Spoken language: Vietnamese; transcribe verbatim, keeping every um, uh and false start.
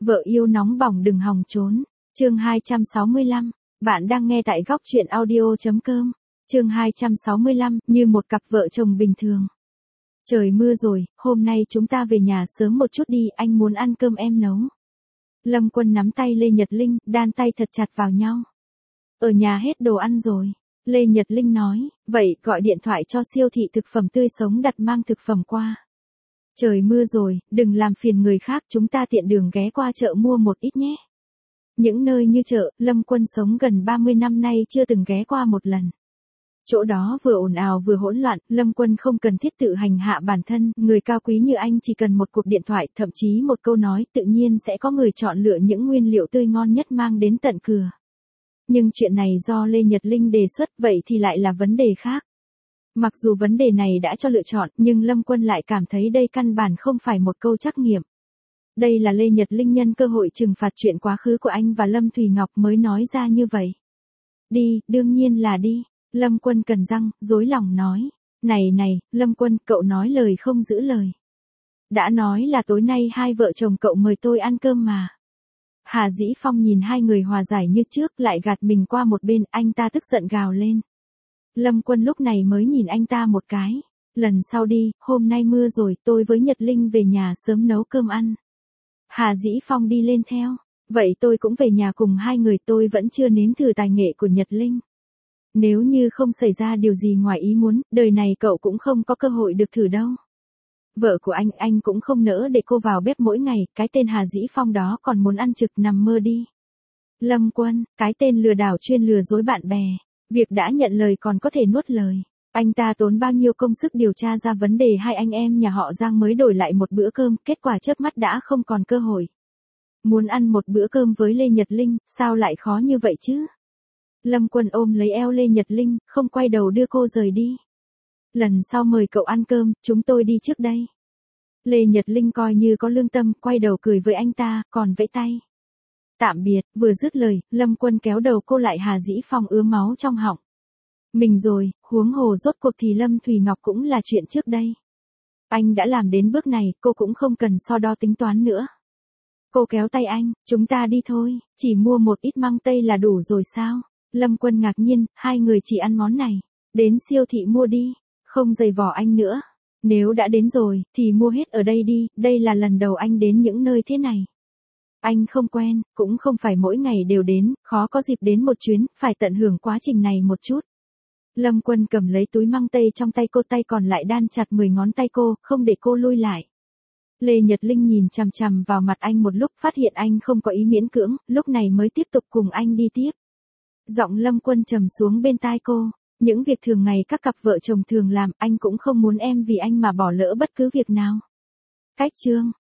Vợ yêu nóng bỏng đừng hòng trốn. Chương hai trăm sáu mươi lăm. Bạn đang nghe tại góc truyện audio chấm com. Chương hai trăm sáu mươi lăm, như một cặp vợ chồng bình thường. Trời mưa rồi, hôm nay chúng ta về nhà sớm một chút đi, anh muốn ăn cơm em nấu. Lâm Quân nắm tay Lê Nhật Linh, đan tay thật chặt vào nhau. Ở nhà hết đồ ăn rồi. Lê Nhật Linh nói, vậy gọi điện thoại cho siêu thị thực phẩm tươi sống đặt mang thực phẩm qua. Trời mưa rồi, đừng làm phiền người khác, chúng ta tiện đường ghé qua chợ mua một ít nhé. Những nơi như chợ, Lâm Quân sống gần ba mươi năm nay chưa từng ghé qua một lần. Chỗ đó vừa ồn ào vừa hỗn loạn, Lâm Quân không cần thiết tự hành hạ bản thân, người cao quý như anh chỉ cần một cuộc điện thoại, thậm chí một câu nói, tự nhiên sẽ có người chọn lựa những nguyên liệu tươi ngon nhất mang đến tận cửa. Nhưng chuyện này do Lê Nhật Linh đề xuất, vậy thì lại là vấn đề khác. Mặc dù vấn đề này đã cho lựa chọn, nhưng Lâm Quân lại cảm thấy đây căn bản không phải một câu trắc nghiệm. Đây là Lê Nhật Linh nhân cơ hội trừng phạt chuyện quá khứ của anh và Lâm Thùy Ngọc mới nói ra như vậy. Đi, đương nhiên là đi. Lâm Quân cắn răng, dối lòng nói. Này này, Lâm Quân, cậu nói lời không giữ lời. Đã nói là tối nay hai vợ chồng cậu mời tôi ăn cơm mà. Hà Dĩ Phong nhìn hai người hòa giải như trước, lại gạt mình qua một bên, anh ta tức giận gào lên. Lâm Quân lúc này mới nhìn anh ta một cái. Lần sau đi, hôm nay mưa rồi, tôi với Nhật Linh về nhà sớm nấu cơm ăn. Hà Dĩ Phong đi lên theo. Vậy tôi cũng về nhà cùng hai người, tôi vẫn chưa nếm thử tài nghệ của Nhật Linh. Nếu như không xảy ra điều gì ngoài ý muốn, đời này cậu cũng không có cơ hội được thử đâu. Vợ của anh, anh cũng không nỡ để cô vào bếp mỗi ngày, cái tên Hà Dĩ Phong đó còn muốn ăn trực nằm mơ đi. Lâm Quân, cái tên lừa đảo chuyên lừa dối bạn bè. Việc đã nhận lời còn có thể nuốt lời. Anh ta tốn bao nhiêu công sức điều tra ra vấn đề hai anh em nhà họ Giang mới đổi lại một bữa cơm, kết quả chớp mắt đã không còn cơ hội. Muốn ăn một bữa cơm với Lê Nhật Linh, sao lại khó như vậy chứ? Lâm Quân ôm lấy eo Lê Nhật Linh, không quay đầu đưa cô rời đi. Lần sau mời cậu ăn cơm, chúng tôi đi trước đây. Lê Nhật Linh coi như có lương tâm, quay đầu cười với anh ta, còn vẫy tay. Tạm biệt, vừa dứt lời, Lâm Quân kéo đầu cô lại. Hà Dĩ Phong ứa máu trong họng. Mình rồi, huống hồ rốt cuộc thì Lâm Thùy Ngọc cũng là chuyện trước đây. Anh đã làm đến bước này, cô cũng không cần so đo tính toán nữa. Cô kéo tay anh, chúng ta đi thôi, chỉ mua một ít măng tây là đủ rồi sao? Lâm Quân ngạc nhiên, hai người chỉ ăn món này. Đến siêu thị mua đi, không giày vò anh nữa. Nếu đã đến rồi, thì mua hết ở đây đi, đây là lần đầu anh đến những nơi thế này. Anh không quen, cũng không phải mỗi ngày đều đến, khó có dịp đến một chuyến, phải tận hưởng quá trình này một chút. Lâm Quân cầm lấy túi măng tây trong tay cô, tay còn lại đan chặt mười ngón tay cô, không để cô lui lại. Lê Nhật Linh nhìn chằm chằm vào mặt anh một lúc, phát hiện anh không có ý miễn cưỡng, lúc này mới tiếp tục cùng anh đi tiếp. Giọng Lâm Quân trầm xuống bên tai cô, những việc thường ngày các cặp vợ chồng thường làm, anh cũng không muốn em vì anh mà bỏ lỡ bất cứ việc nào. Cách chương